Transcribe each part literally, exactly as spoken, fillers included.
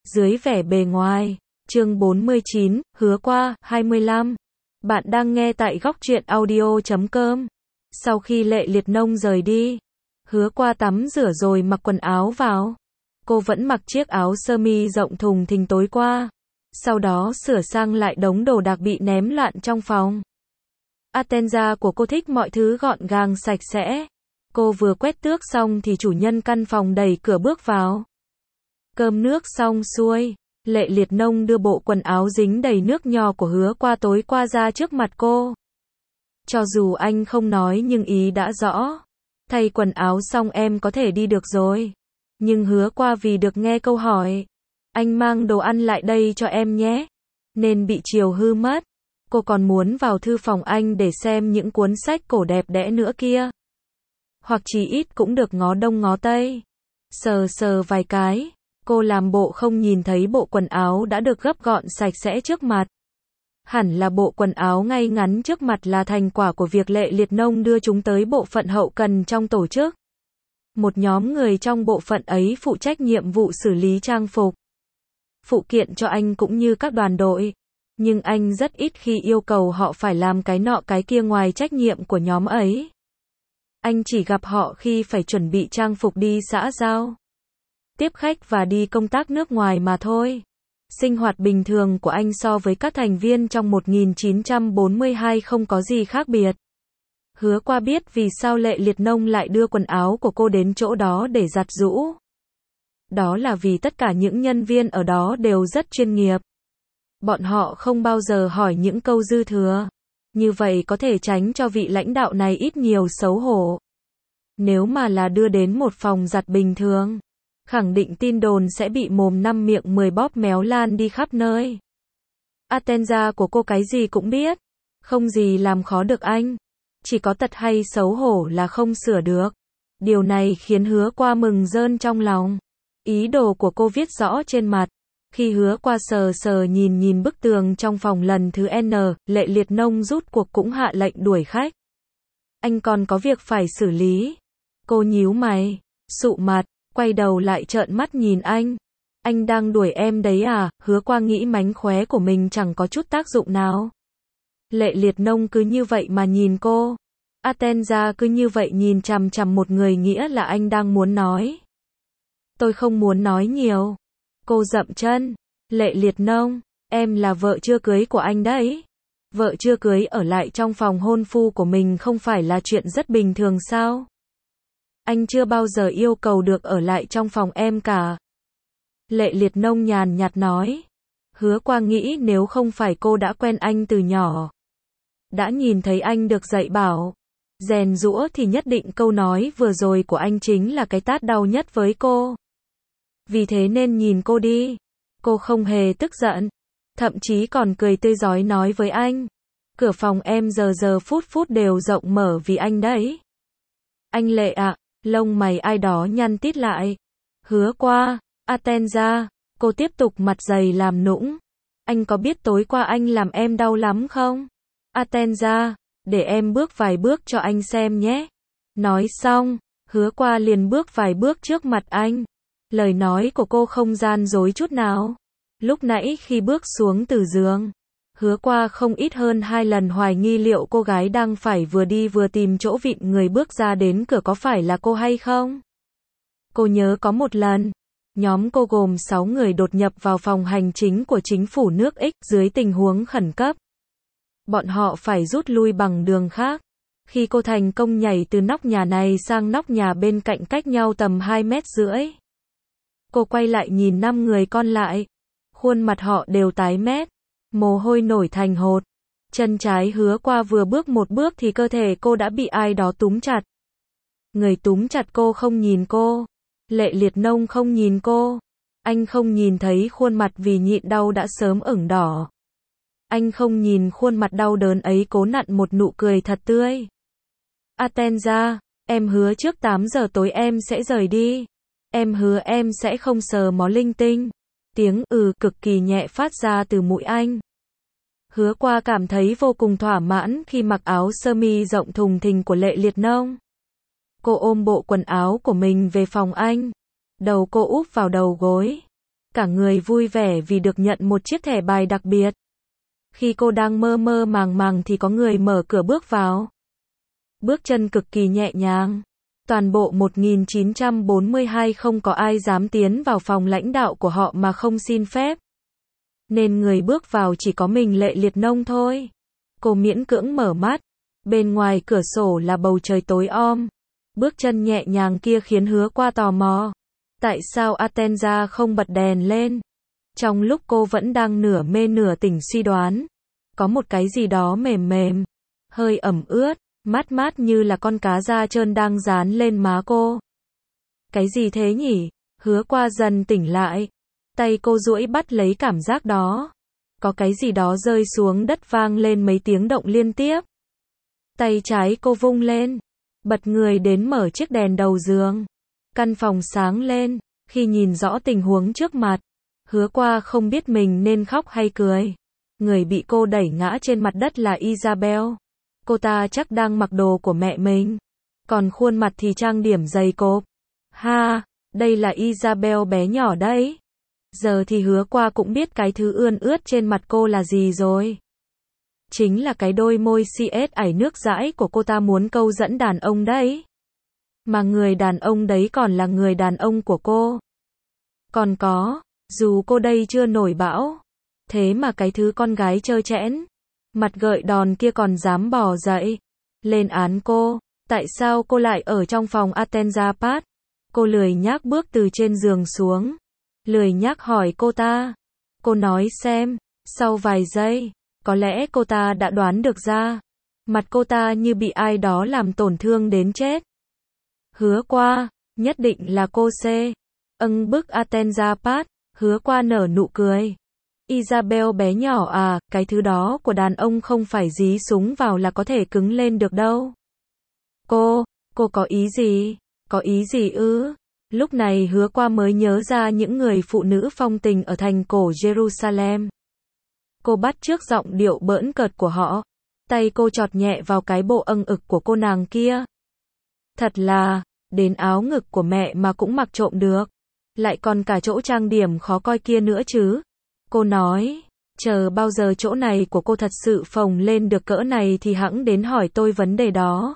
dưới vẻ bề ngoài. Chương bốn mươi chín, hứa qua, hai mươi lăm. Bạn đang nghe tại góc truyện audio chấm com. Sau khi Lệ Liệt Nông rời đi, hứa qua tắm rửa rồi mặc quần áo vào. Cô vẫn mặc chiếc áo sơ mi rộng thùng thình tối qua. Sau đó sửa sang lại đống đồ đạc bị ném loạn trong phòng. Atenza của cô thích mọi thứ gọn gàng sạch sẽ. Cô vừa quét tước xong thì chủ nhân căn phòng đẩy cửa bước vào. Cơm nước xong xuôi, Lệ Liệt Nông đưa bộ quần áo dính đầy nước nho của hứa qua tối qua ra trước mặt cô. Cho dù anh không nói nhưng ý đã rõ. Thay quần áo xong em có thể đi được rồi. Nhưng hứa qua vì được nghe câu hỏi, anh mang đồ ăn lại đây cho em nhé, nên bị chiều hư mất. Cô còn muốn vào thư phòng anh để xem những cuốn sách cổ đẹp đẽ nữa kia. Hoặc chỉ ít cũng được ngó đông ngó tây. Sờ sờ vài cái, cô làm bộ không nhìn thấy bộ quần áo đã được gấp gọn sạch sẽ trước mặt. Hẳn là bộ quần áo ngay ngắn trước mặt là thành quả của việc Lệ Liệt Nông đưa chúng tới bộ phận hậu cần trong tổ chức. Một nhóm người trong bộ phận ấy phụ trách nhiệm vụ xử lý trang phục, phụ kiện cho anh cũng như các đoàn đội. Nhưng anh rất ít khi yêu cầu họ phải làm cái nọ cái kia ngoài trách nhiệm của nhóm ấy. Anh chỉ gặp họ khi phải chuẩn bị trang phục đi xã giao, tiếp khách và đi công tác nước ngoài mà thôi. Sinh hoạt bình thường của anh so với các thành viên trong một nghìn chín trăm bốn mươi hai không có gì khác biệt. Hứa qua biết vì sao Lệ Liệt Nông lại đưa quần áo của cô đến chỗ đó để giặt giũ. Đó là vì tất cả những nhân viên ở đó đều rất chuyên nghiệp. Bọn họ không bao giờ hỏi những câu dư thừa. Như vậy có thể tránh cho vị lãnh đạo này ít nhiều xấu hổ. Nếu mà là đưa đến một phòng giặt bình thường, khẳng định tin đồn sẽ bị mồm năm miệng mười bóp méo lan đi khắp nơi. Atenza của cô cái gì cũng biết, không gì làm khó được anh. Chỉ có tật hay xấu hổ là không sửa được. Điều này khiến hứa qua mừng rơn trong lòng. Ý đồ của cô viết rõ trên mặt. Khi hứa qua sờ sờ nhìn nhìn bức tường trong phòng lần thứ N, Lệ Liệt Nông rút cuộc cũng hạ lệnh đuổi khách. Anh còn có việc phải xử lý. Cô nhíu mày, sụ mặt, quay đầu lại trợn mắt nhìn anh. Anh đang đuổi em đấy à? Hứa qua nghĩ mánh khóe của mình chẳng có chút tác dụng nào. Lệ Liệt Nông cứ như vậy mà nhìn cô. Atenza cứ như vậy nhìn chằm chằm một người nghĩa là anh đang muốn nói. Tôi không muốn nói nhiều. Cô dậm chân. Lệ Liệt Nông, em là vợ chưa cưới của anh đấy. Vợ chưa cưới ở lại trong phòng hôn phu của mình không phải là chuyện rất bình thường sao? Anh chưa bao giờ yêu cầu được ở lại trong phòng em cả. Lệ Liệt Nông nhàn nhạt nói. Hứa qua nghĩ nếu không phải cô đã quen anh từ nhỏ, đã nhìn thấy anh được dạy bảo, rèn giũa thì nhất định câu nói vừa rồi của anh chính là cái tát đau nhất với cô. Vì thế nên nhìn cô đi. Cô không hề tức giận, thậm chí còn cười tươi rói nói với anh. Cửa phòng em giờ giờ phút phút đều rộng mở vì anh đấy. Anh Lệ ạ, lông mày ai đó nhăn tít lại. Hứa qua, Atenza, cô tiếp tục mặt dày làm nũng. Anh có biết tối qua anh làm em đau lắm không? Atenza, để em bước vài bước cho anh xem nhé. Nói xong, hứa qua liền bước vài bước trước mặt anh. Lời nói của cô không gian dối chút nào. Lúc nãy khi bước xuống từ giường, hứa qua không ít hơn hai lần hoài nghi liệu cô gái đang phải vừa đi vừa tìm chỗ vịn người bước ra đến cửa có phải là cô hay không. Cô nhớ có một lần, nhóm cô gồm sáu người đột nhập vào phòng hành chính của chính phủ nước X dưới tình huống khẩn cấp. Bọn họ phải rút lui bằng đường khác. Khi cô thành công nhảy từ nóc nhà này sang nóc nhà bên cạnh cách nhau tầm hai mét rưỡi. Cô quay lại nhìn năm người còn lại. Khuôn mặt họ đều tái mét, mồ hôi nổi thành hột. Chân trái hứa qua vừa bước một bước thì cơ thể cô đã bị ai đó túm chặt. Người túm chặt cô không nhìn cô. Lệ Liệt Nông không nhìn cô. Anh không nhìn thấy khuôn mặt vì nhịn đau đã sớm ửng đỏ. Anh không nhìn khuôn mặt đau đớn ấy cố nặn một nụ cười thật tươi. Atenza, em hứa trước tám giờ tối em sẽ rời đi. Em hứa em sẽ không sờ mó linh tinh. Tiếng ừ cực kỳ nhẹ phát ra từ mũi anh. Hứa qua cảm thấy vô cùng thỏa mãn khi mặc áo sơ mi rộng thùng thình của Lệ Liệt Nông. Cô ôm bộ quần áo của mình về phòng anh. Đầu cô úp vào đầu gối. cả người vui vẻ vì được nhận một chiếc thẻ bài đặc biệt. Khi cô đang mơ mơ màng màng thì có người mở cửa bước vào. Bước chân cực kỳ nhẹ nhàng. Toàn bộ một nghìn chín trăm bốn mươi hai không có ai dám tiến vào phòng lãnh đạo của họ mà không xin phép. Nên người bước vào chỉ có mình Lệ Liệt Nông thôi. Cô miễn cưỡng mở mắt. Bên ngoài cửa sổ là bầu trời tối om. Bước chân nhẹ nhàng kia khiến Hứa Qua tò mò. Tại sao Atenza không bật đèn lên? Trong lúc cô vẫn đang nửa mê nửa tỉnh suy đoán, có một cái gì đó mềm mềm, hơi ẩm ướt, mát mát như là con cá da trơn đang dán lên má cô. Cái gì thế nhỉ? Hứa Qua dần tỉnh lại. Tay cô duỗi bắt lấy cảm giác đó. Có cái gì đó rơi xuống đất vang lên mấy tiếng động liên tiếp. Tay trái cô vung lên, bật người đến mở chiếc đèn đầu giường. Căn phòng sáng lên, khi nhìn rõ tình huống trước mặt, Hứa Qua không biết mình nên khóc hay cười. Người bị cô đẩy ngã trên mặt đất là Isabel. Cô ta chắc đang mặc đồ của mẹ mình. Còn khuôn mặt thì trang điểm dày cộp. Ha, đây là Isabel bé nhỏ đấy. Giờ thì Hứa Qua cũng biết cái thứ ươn ướt trên mặt cô là gì rồi. Chính là cái đôi môi xê ét ải nước dãi của cô ta muốn câu dẫn đàn ông đấy. Mà người đàn ông đấy còn là người đàn ông của cô. Còn có, dù cô đây chưa nổi bão, thế mà cái thứ con gái trơ trẽn, mặt gợi đòn kia còn dám bò dậy, lên án cô. Tại sao cô lại ở trong phòng Atenza Park? Cô lười nhác bước từ trên giường xuống. Lười nhác hỏi cô ta. Cô nói xem, sau vài giây, có lẽ cô ta đã đoán được ra. Mặt cô ta như bị ai đó làm tổn thương đến chết. Hứa Qua, nhất định là cô C. Âng bức Atenza Park. Hứa Qua nở nụ cười. Isabel bé nhỏ à, cái thứ đó của đàn ông không phải dí súng vào là có thể cứng lên được đâu. Cô, cô có ý gì? Có ý gì ư? Lúc này Hứa Qua mới nhớ ra những người phụ nữ phong tình ở thành cổ Jerusalem. Cô bắt chước giọng điệu bỡn cợt của họ. Tay cô chọt nhẹ vào cái bộ âng ực của cô nàng kia. Thật là, đến áo ngực của mẹ mà cũng mặc trộm được. Lại còn cả chỗ trang điểm khó coi kia nữa chứ. Cô nói, chờ bao giờ chỗ này của cô thật sự phồng lên được cỡ này thì hẵng đến hỏi tôi vấn đề đó.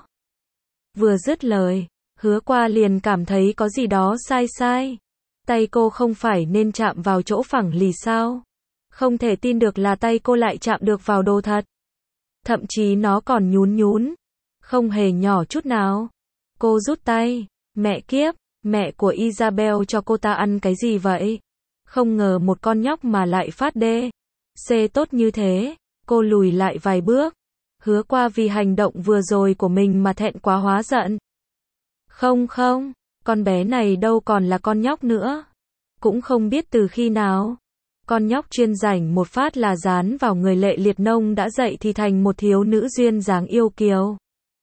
Vừa dứt lời, Hứa Qua liền cảm thấy có gì đó sai sai. Tay cô không phải nên chạm vào chỗ phẳng lì sao? Không thể tin được là tay cô lại chạm được vào đồ thật. Thậm chí nó còn nhún nhún. Không hề nhỏ chút nào. Cô rút tay. Mẹ kiếp, mẹ của Isabel cho cô ta ăn cái gì vậy? Không ngờ một con nhóc mà lại phát đê. C tốt như thế. Cô lùi lại vài bước. Hứa Qua vì hành động vừa rồi của mình mà thẹn quá hóa giận. Không không, con bé này đâu còn là con nhóc nữa. Cũng không biết từ khi nào. Con nhóc chuyên rảnh một phát là dán vào người Lệ Liệt Nông đã dậy thì thành một thiếu nữ duyên dáng yêu kiều.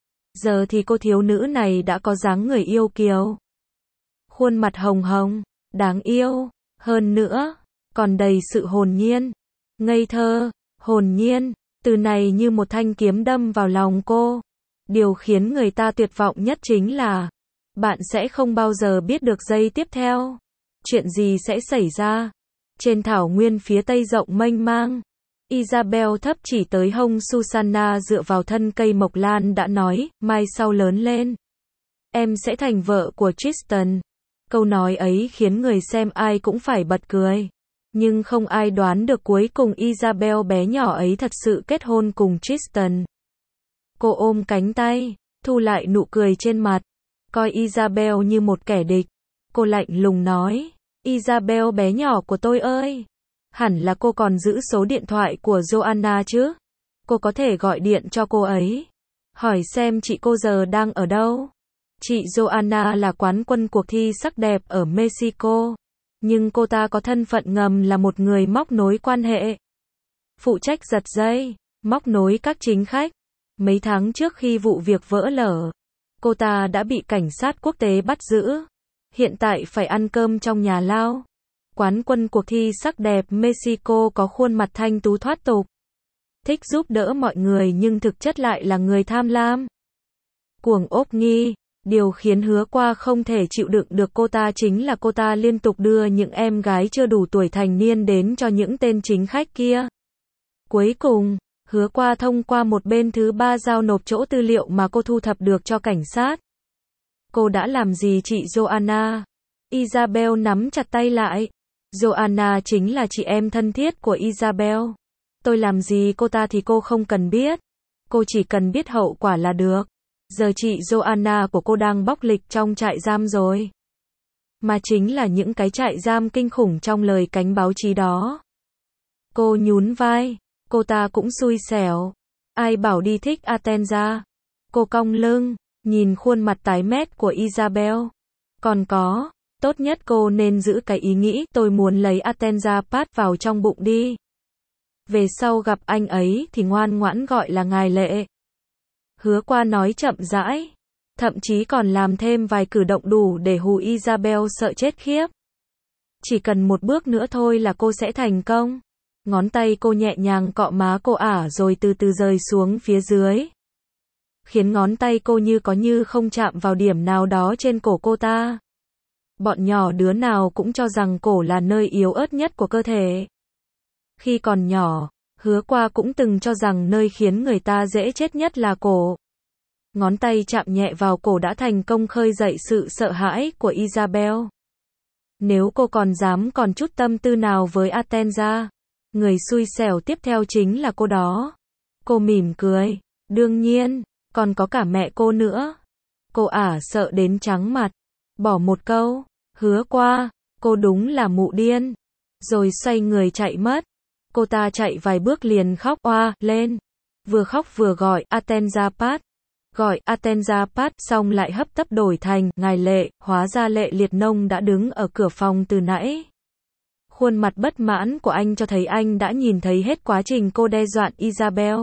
Giờ thì cô thiếu nữ này đã có dáng người yêu kiều. Khuôn mặt hồng hồng, đáng yêu, hơn nữa, còn đầy sự hồn nhiên, ngây thơ, hồn nhiên, từ này như một thanh kiếm đâm vào lòng cô. Điều khiến người ta tuyệt vọng nhất chính là, bạn sẽ không bao giờ biết được giây tiếp theo. Chuyện gì sẽ xảy ra? Trên thảo nguyên phía tây rộng mênh mang, Isabel thấp chỉ tới hông Susanna dựa vào thân cây mộc lan đã nói, mai sau lớn lên, em sẽ thành vợ của Tristan. Câu nói ấy khiến người xem ai cũng phải bật cười. Nhưng không ai đoán được cuối cùng Isabel bé nhỏ ấy thật sự kết hôn cùng Tristan. Cô ôm cánh tay, thu lại nụ cười trên mặt, coi Isabel như một kẻ địch. Cô lạnh lùng nói, Isabel bé nhỏ của tôi ơi, hẳn là cô còn giữ số điện thoại của Joanna chứ? Cô có thể gọi điện cho cô ấy, hỏi xem chị cô giờ đang ở đâu. Chị Joanna là quán quân cuộc thi sắc đẹp ở Mexico, nhưng cô ta có thân phận ngầm là một người móc nối quan hệ, phụ trách giật dây, móc nối các chính khách. Mấy tháng trước khi vụ việc vỡ lở, cô ta đã bị cảnh sát quốc tế bắt giữ. Hiện tại phải ăn cơm trong nhà lao. Quán quân cuộc thi sắc đẹp Mexico có khuôn mặt thanh tú thoát tục, thích giúp đỡ mọi người nhưng thực chất lại là người tham lam, cuồng ốp nghi. Điều khiến Hứa Qua không thể chịu đựng được cô ta chính là cô ta liên tục đưa những em gái chưa đủ tuổi thành niên đến cho những tên chính khách kia. Cuối cùng, Hứa Qua thông qua một bên thứ ba giao nộp chỗ tư liệu mà cô thu thập được cho cảnh sát. Cô đã làm gì chị Joanna? Isabel nắm chặt tay lại. Joanna chính là chị em thân thiết của Isabel. Tôi làm gì cô ta thì cô không cần biết. Cô chỉ cần biết hậu quả là được. Giờ chị Joanna của cô đang bóc lịch trong trại giam rồi. Mà chính là những cái trại giam kinh khủng trong lời cánh báo chí đó. Cô nhún vai. Cô ta cũng xui xẻo. Ai bảo đi thích Atenza. Cô cong lưng, nhìn khuôn mặt tái mét của Isabel. Còn có, tốt nhất cô nên giữ cái ý nghĩ tôi muốn lấy Atenza Pat vào trong bụng đi. Về sau gặp anh ấy thì ngoan ngoãn gọi là ngài Lệ. Hứa Qua nói chậm rãi, thậm chí còn làm thêm vài cử động đủ để hù Isabel sợ chết khiếp. Chỉ cần một bước nữa thôi là cô sẽ thành công. Ngón tay cô nhẹ nhàng cọ má cô ả rồi từ từ rời xuống phía dưới. Khiến ngón tay cô như có như không chạm vào điểm nào đó trên cổ cô ta. Bọn nhỏ đứa nào cũng cho rằng cổ là nơi yếu ớt nhất của cơ thể. Khi còn nhỏ, Hứa Qua cũng từng cho rằng nơi khiến người ta dễ chết nhất là cổ. Ngón tay chạm nhẹ vào cổ đã thành công khơi dậy sự sợ hãi của Isabel. Nếu cô còn dám còn chút tâm tư nào với Atenza, người xui xẻo tiếp theo chính là cô đó. Cô mỉm cười. Đương nhiên, còn có cả mẹ cô nữa. Cô ả sợ đến trắng mặt. Bỏ một câu, Hứa Qua, cô đúng là mụ điên. Rồi xoay người chạy mất. Cô ta chạy vài bước liền khóc oa lên. Vừa khóc vừa gọi Atenza Pat. Gọi Atenza Pat xong lại hấp tấp đổi thành ngài Lệ. Hóa ra Lệ Liệt Nông đã đứng ở cửa phòng từ nãy. Khuôn mặt bất mãn của anh cho thấy anh đã nhìn thấy hết quá trình cô đe dọa Isabel.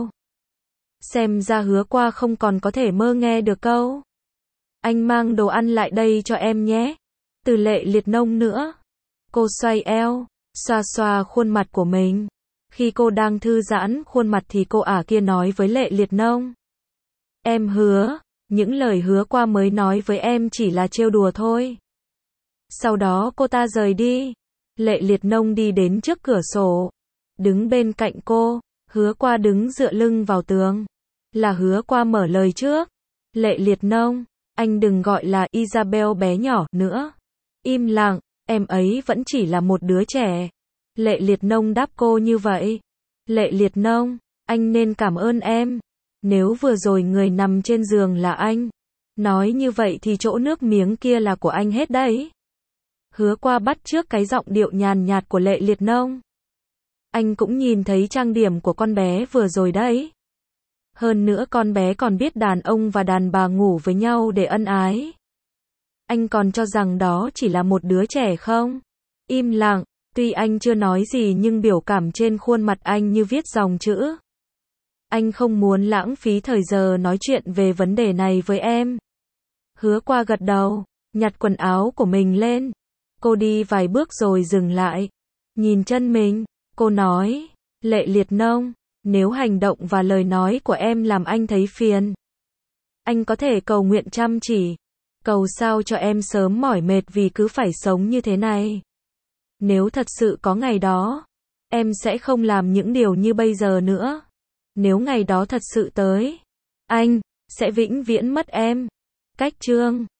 Xem ra Hứa Qua không còn có thể mơ nghe được câu. Anh mang đồ ăn lại đây cho em nhé. Từ Lệ Liệt Nông nữa. Cô xoay eo, xoa xoa khuôn mặt của mình. Khi cô đang thư giãn khuôn mặt thì cô ả kia nói với Lệ Liệt Nông. Em hứa, những lời Hứa Qua mới nói với em chỉ là trêu đùa thôi. Sau đó cô ta rời đi. Lệ Liệt Nông đi đến trước cửa sổ. Đứng bên cạnh cô, Hứa Qua đứng dựa lưng vào tường. Là Hứa Qua mở lời trước. Lệ Liệt Nông, anh đừng gọi là Isabel bé nhỏ nữa. Im lặng, em ấy vẫn chỉ là một đứa trẻ. Lệ Liệt Nông đáp cô như vậy. Lệ Liệt Nông, anh nên cảm ơn em. Nếu vừa rồi người nằm trên giường là anh. Nói như vậy thì chỗ nước miếng kia là của anh hết đấy. Hứa Qua bắt chước cái giọng điệu nhàn nhạt của Lệ Liệt Nông. Anh cũng nhìn thấy trang điểm của con bé vừa rồi đấy. Hơn nữa con bé còn biết đàn ông và đàn bà ngủ với nhau để ân ái. Anh còn cho rằng đó chỉ là một đứa trẻ không? Im lặng, tuy anh chưa nói gì nhưng biểu cảm trên khuôn mặt anh như viết dòng chữ. Anh không muốn lãng phí thời giờ nói chuyện về vấn đề này với em. Hứa Qua gật đầu, nhặt quần áo của mình lên. Cô đi vài bước rồi dừng lại. Nhìn chân mình, cô nói, Lệ Liệt Nông, nếu hành động và lời nói của em làm anh thấy phiền, anh có thể cầu nguyện chăm chỉ. Cầu sao cho em sớm mỏi mệt vì cứ phải sống như thế này. Nếu thật sự có ngày đó, em sẽ không làm những điều như bây giờ nữa. Nếu ngày đó thật sự tới, anh sẽ vĩnh viễn mất em. Cách chương